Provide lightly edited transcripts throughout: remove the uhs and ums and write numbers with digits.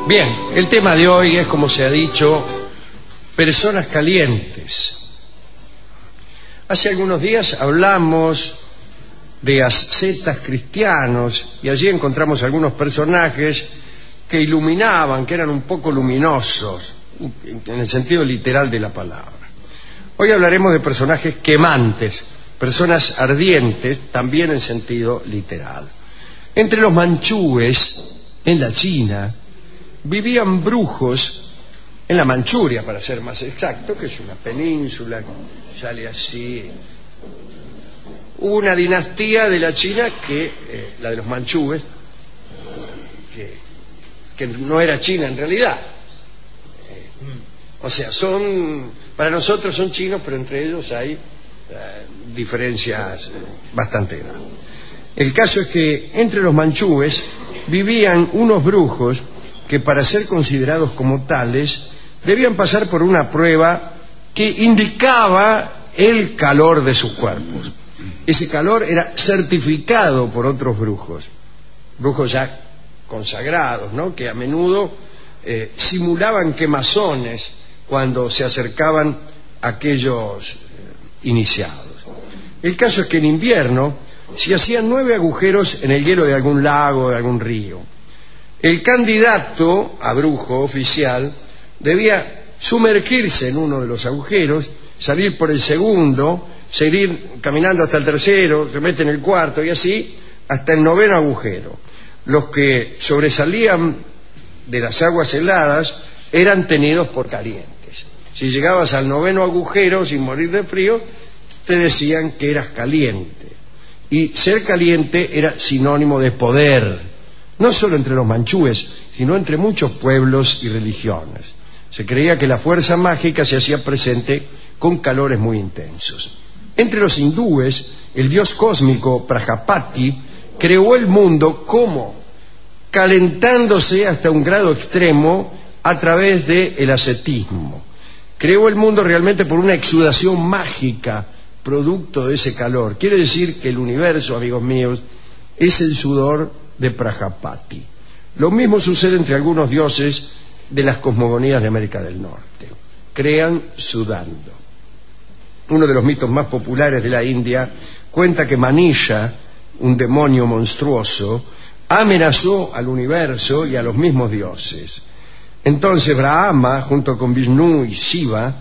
Bien, el tema de hoy es, como se ha dicho, personas calientes. Hace algunos días hablamos de ascetas cristianos y allí encontramos algunos personajes que iluminaban, que eran un poco luminosos, en el sentido literal de la palabra. Hoy hablaremos de personajes quemantes, personas ardientes, también en sentido literal. Entre los manchúes, en la China, vivían brujos, en la Manchuria, para ser más exacto, que es una península que sale así. Hubo una dinastía de la China la de los manchúes, que no era China en realidad. O sea, para nosotros son chinos, pero entre ellos hay diferencias bastante grandes. El caso es que entre los manchúes vivían unos brujos que, para ser considerados como tales, debían pasar por una prueba que indicaba el calor de sus cuerpos. Ese calor era certificado por otros brujos ya consagrados, ¿no?, que a menudo simulaban quemazones cuando se acercaban a aquellos iniciados. El caso es que en invierno se hacían 9 agujeros en el hielo de algún lago, de algún río. El candidato a brujo oficial debía sumergirse en uno de los agujeros, salir por el segundo, seguir caminando hasta el tercero, se mete en el cuarto y así hasta el 9º agujero. Los que sobresalían de las aguas heladas eran tenidos por calientes. Si llegabas al 9º agujero sin morir de frío, te decían que eras caliente. Y ser caliente era sinónimo de poder, no solo entre los manchúes, sino entre muchos pueblos y religiones. Se creía que la fuerza mágica se hacía presente con calores muy intensos. Entre los hindúes, el dios cósmico Prajapati creó el mundo como calentándose hasta un grado extremo a través del ascetismo. Creó el mundo realmente por una exudación mágica producto de ese calor. Quiere decir que el universo, amigos míos, es el sudor de Prajapati. Lo mismo sucede entre algunos dioses de las cosmogonías de América del Norte. Crean sudando. Uno de los mitos más populares de la India cuenta que Manisha, un demonio monstruoso, amenazó al universo y a los mismos dioses. Entonces Brahma, junto con Vishnu y Shiva,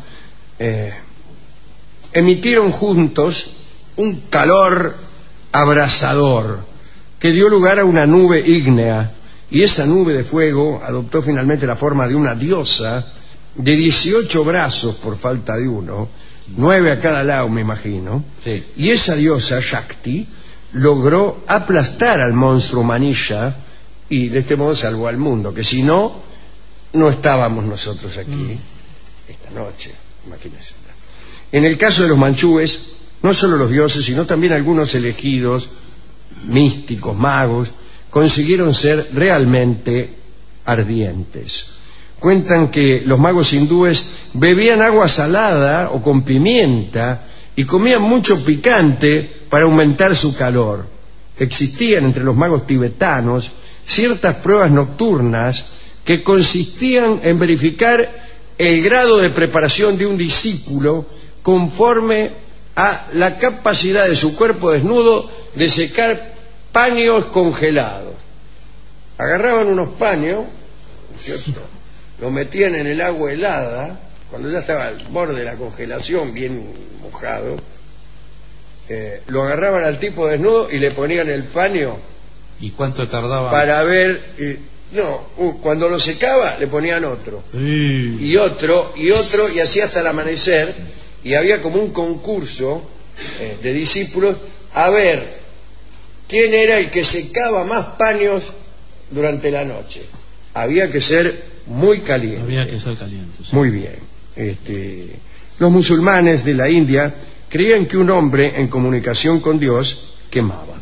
emitieron juntos un calor abrasador que dio lugar a una nube ígnea, y esa nube de fuego adoptó finalmente la forma de una diosa de 18 brazos por falta de uno, 9 a cada lado, me imagino. Sí. Y esa diosa, Shakti, logró aplastar al monstruo Manisha y de este modo salvó al mundo, que si no, no estábamos nosotros aquí esta noche, imagínense. En el caso de los manchúes, no solo los dioses, sino también algunos elegidos, místicos, magos, consiguieron ser realmente ardientes. Cuentan que los magos hindúes bebían agua salada o con pimienta y comían mucho picante para aumentar su calor. Existían entre los magos tibetanos ciertas pruebas nocturnas que consistían en verificar el grado de preparación de un discípulo conforme a la capacidad de su cuerpo desnudo de secar paños congelados. Agarraban unos paños, ¿cierto?, lo metían en el agua helada, cuando ya estaba al borde de la congelación, bien mojado, lo agarraban al tipo desnudo y le ponían el paño. ¿Y cuánto tardaba? Para ver, cuando lo secaba le ponían otro, y otro, y así hasta el amanecer, y había como un concurso de discípulos a ver quién era el que secaba más paños durante la noche. Había que ser muy caliente. Había que ser caliente, sí. Muy bien. Los musulmanes de la India creían que un hombre en comunicación con Dios quemaba.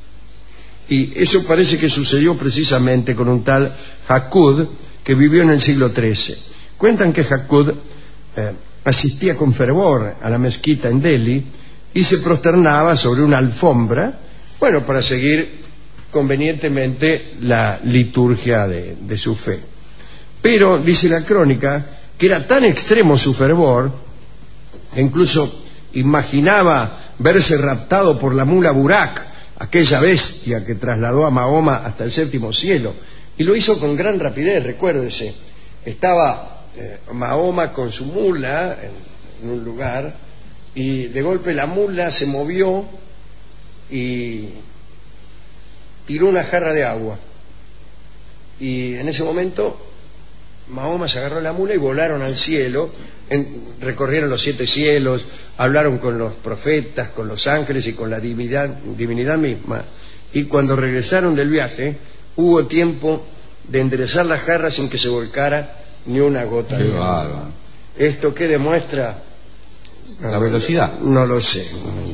Y eso parece que sucedió precisamente con un tal Hakud que vivió en el siglo XIII. Cuentan que Hakud asistía con fervor a la mezquita en Delhi y se prosternaba sobre una alfombra, para seguir convenientemente la liturgia de su fe. Pero, dice la crónica, que era tan extremo su fervor, que incluso imaginaba verse raptado por la mula Burak, aquella bestia que trasladó a Mahoma hasta el séptimo cielo, y lo hizo con gran rapidez. Recuérdese, estaba Mahoma con su mula en un lugar, y de golpe la mula se movió y tiró una jarra de agua, y en ese momento Mahoma se agarró a la mula y volaron al cielo, recorrieron los 7 cielos, hablaron con los profetas, con los ángeles y con la divinidad misma, y cuando regresaron del viaje hubo tiempo de enderezar la jarra sin que se volcara ni una gota de agua. ¿Esto qué demuestra? La velocidad. No lo sé.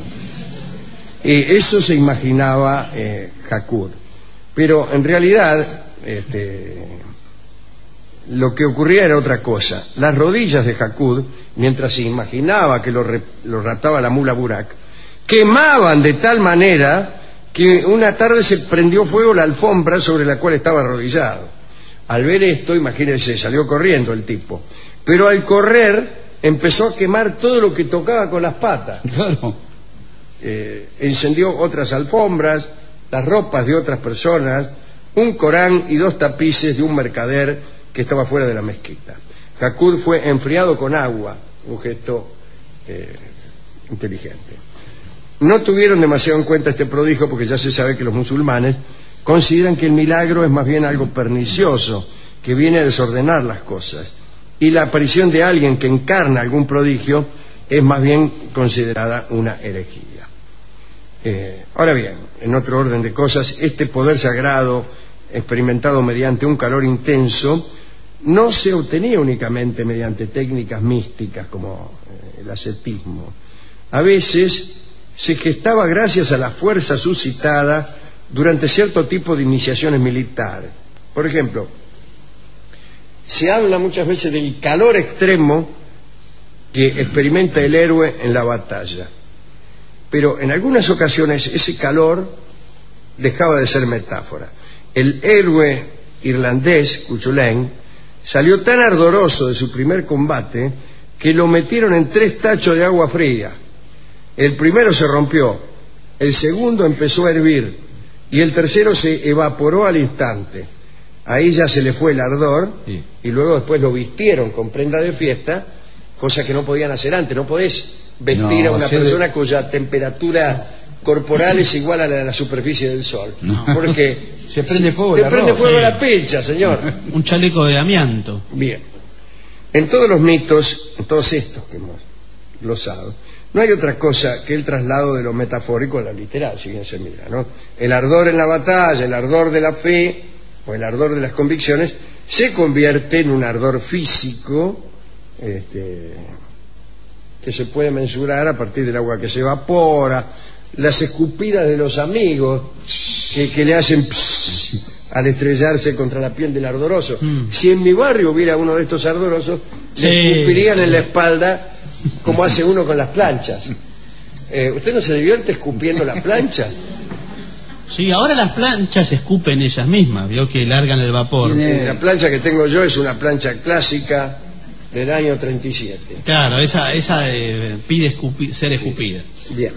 Y eso se imaginaba Hakud. Pero en realidad lo que ocurría era otra cosa. Las rodillas de Hakud, mientras se imaginaba que lo raptaba la mula Burak, quemaban de tal manera que una tarde se prendió fuego la alfombra sobre la cual estaba arrodillado. Al ver esto, imagínense, salió corriendo el tipo. Pero al correr empezó a quemar todo lo que tocaba con las patas. Claro. Incendió otras alfombras, las ropas de otras personas, un Corán y 2 tapices de un mercader que estaba fuera de la mezquita. Hakud fue enfriado con agua, un gesto inteligente. No tuvieron demasiado en cuenta este prodigio, porque ya se sabe que los musulmanes consideran que el milagro es más bien algo pernicioso, que viene a desordenar las cosas, y la aparición de alguien que encarna algún prodigio es más bien considerada una herejía. Ahora bien, en otro orden de cosas, este poder sagrado experimentado mediante un calor intenso no se obtenía únicamente mediante técnicas místicas como el ascetismo. A veces se gestaba gracias a la fuerza suscitada durante cierto tipo de iniciaciones militares. Por ejemplo, se habla muchas veces del calor extremo que experimenta el héroe en la batalla, pero en algunas ocasiones ese calor dejaba de ser metáfora. El héroe irlandés, Cuchulainn, salió tan ardoroso de su primer combate que lo metieron en 3 tachos de agua fría. El primero se rompió, el segundo empezó a hervir y el tercero se evaporó al instante. Ahí ya se le fue el ardor, sí. Y luego después lo vistieron con prenda de fiesta, cosa que no podían hacer antes. No podés vestir a una persona cuya temperatura corporal es igual a la superficie del sol, porque se prende fuego la pecha, señor. Un chaleco de amianto. Bien. En todos los mitos, en todos estos que hemos glosado, no hay otra cosa que el traslado de lo metafórico a lo literal, si bien se mira, ¿no? El ardor en la batalla, el ardor de la fe o el ardor de las convicciones se convierte en un ardor físico que se puede mensurar a partir del agua que se evapora, las escupidas de los amigos que le hacen pss al estrellarse contra la piel del ardoroso. Si en mi barrio hubiera uno de estos ardorosos, sí, le escupirían en la espalda como hace uno con las planchas. ¿Usted no se divierte escupiendo las planchas? Sí, ahora las planchas escupen ellas mismas, vio que largan el vapor. La plancha que tengo yo es una plancha clásica del año 37. Claro, esa pide ser escupida. Bien.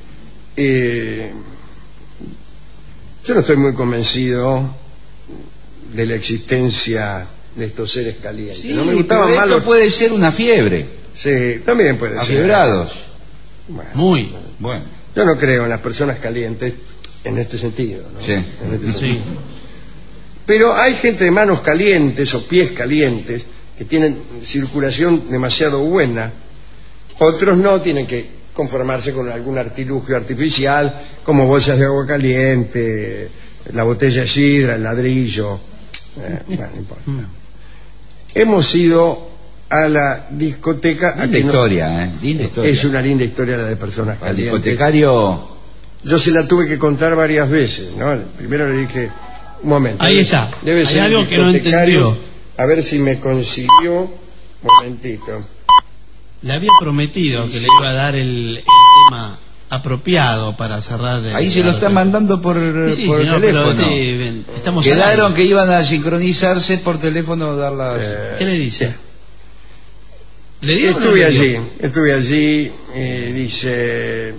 Yo no estoy muy convencido de la existencia de estos seres calientes. Sí, no me gustaban más. Esto puede ser una fiebre. Sí, también puede ser. Afiebrados. Bueno, muy bueno. Yo no creo en las personas calientes en este sentido, ¿no? Sí. En este sí. sentido. Pero hay gente de manos calientes o pies calientes que tienen circulación demasiado buena. Otros no, tienen que conformarse con algún artilugio artificial, como bolsas de agua caliente, la botella de sidra, el ladrillo. Bueno, no importa. Hemos ido a la discoteca. Linda historia, linda historia. Es una linda historia la de personas Al calientes. discotecario. Yo se la tuve que contar varias veces, ¿no? Primero le dije, un momento. Ahí está. Debe ser algo que no entendió. A ver si me consiguió. Un momentito. Le había prometido que le iba a dar el tema apropiado para cerrar. Ahí se lo está mandando por Sí, por sí, no, teléfono. pero, estamos al Quedaron aire. que iban a sincronizarse por teléfono, dar las... ¿Qué le dice? ¿Le digo o no Estuve le digo? allí, dice...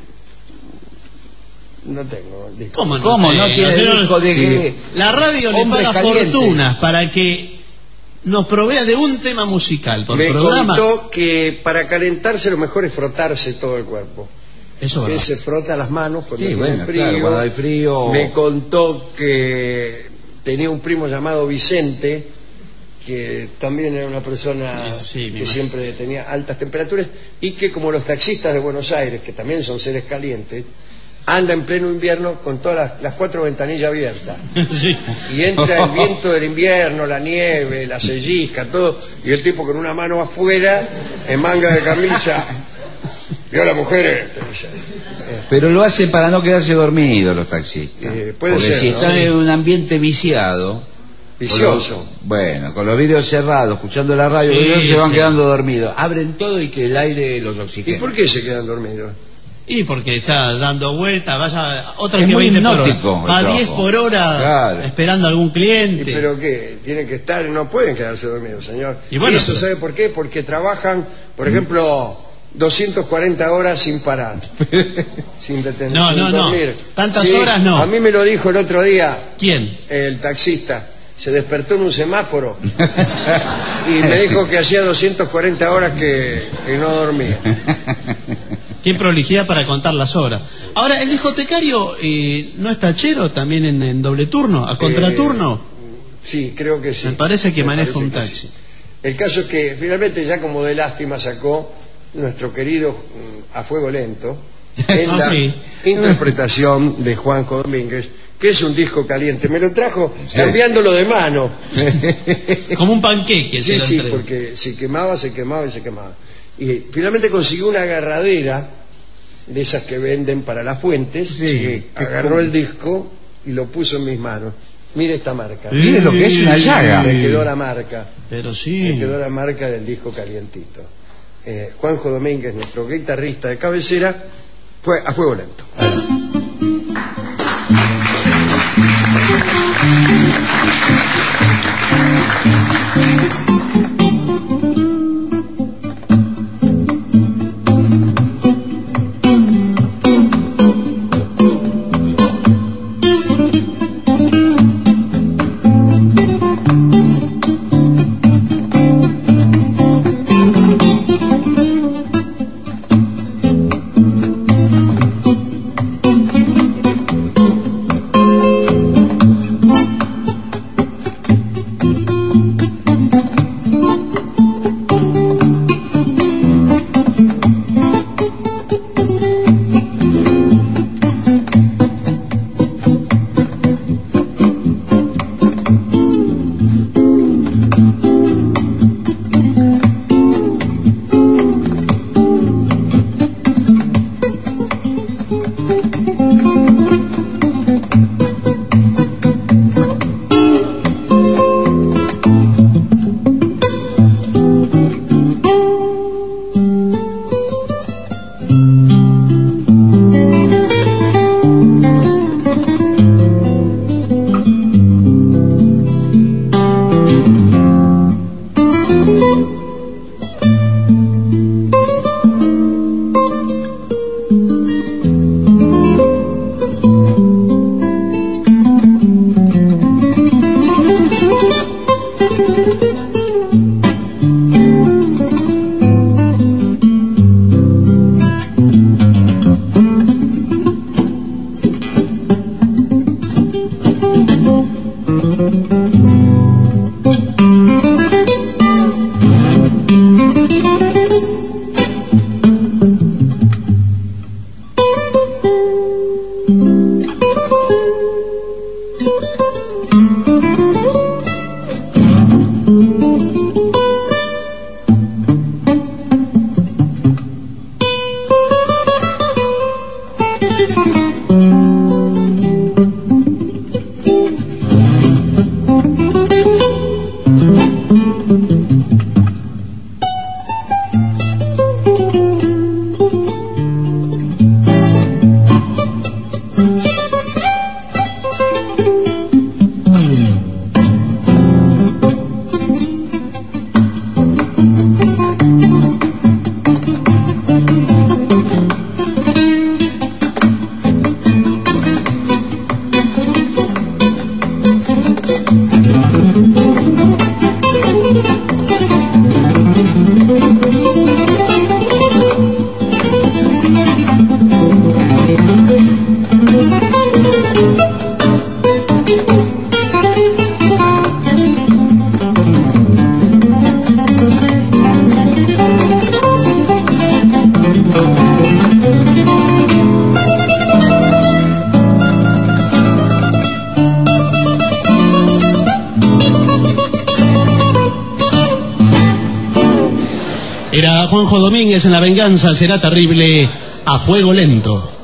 No tengo disco. ¿Cómo no? ¿Cómo no tiene señor? disco de qué? La radio le Hombres paga calientes. fortunas para que nos provea de un tema musical por Me programa. contó que para calentarse lo mejor es frotarse todo el cuerpo. Eso Que es se frota las manos cuando Sí, tiene bueno, frío. claro, cuando hay frío. Me contó que tenía un primo llamado Vicente, que también era una persona Sí, me que imagino. siempre tenía altas temperaturas y que, como los taxistas de Buenos Aires, que también son seres calientes, anda en pleno invierno con todas las 4 ventanillas abiertas. Sí. Y entra el viento del invierno, la nieve, la sellisca, todo, y el tipo con una mano afuera, en manga de camisa, vio a la mujer. Pero lo hace para no quedarse dormido los taxistas. Puede Porque ser, si ¿no? están en un ambiente viciado, Vicioso. bueno, con los vidrios cerrados, escuchando la radio, Sí, ellos se van sí. quedando dormidos. Abren todo y que el aire los ¿Y oxigene. por qué se quedan dormidos? Y porque está dando vueltas, vaya otra Es que muy 20 por hipnótico hora. Va el 10 trabajo. por hora Claro. esperando a algún cliente. ¿Pero qué? Tienen que estar, no pueden quedarse dormidos, señor. Y bueno, eso, pero- ¿sabe por qué? Porque trabajan, por ejemplo, 240 horas sin parar. Sin detener. No, sin no, no. dormir. Tantas horas no. A mí me lo dijo el otro día ¿Quién? el taxista. Se despertó en un semáforo y me dijo que hacía 240 horas que no dormía. Qué prolijidad para contar las horas. Ahora, ¿el discotecario no es tachero también en doble turno, a contraturno? Sí, creo que sí. Me parece que maneja un parece que taxi. sí. El caso es que finalmente, ya como de lástima, sacó nuestro querido A Fuego Lento en Ah, la sí. interpretación de Juanjo Domínguez, que es un disco caliente. Me lo trajo Sí. cambiándolo de mano. Como un panqueque. se Sí, lo sí, entrego. porque se quemaba y se quemaba. Y finalmente consiguió una agarradera de esas que venden para las fuentes. Sí. Agarró el disco y lo puso en mis manos. Mire esta marca. Mire lo que es una llaga. Me quedó la marca. Pero Me sí. quedó la marca del disco calientito. Juanjo Domínguez, nuestro guitarrista de cabecera, fue A Fuego Lento. Era Juanjo Domínguez en La venganza será terrible, a fuego lento.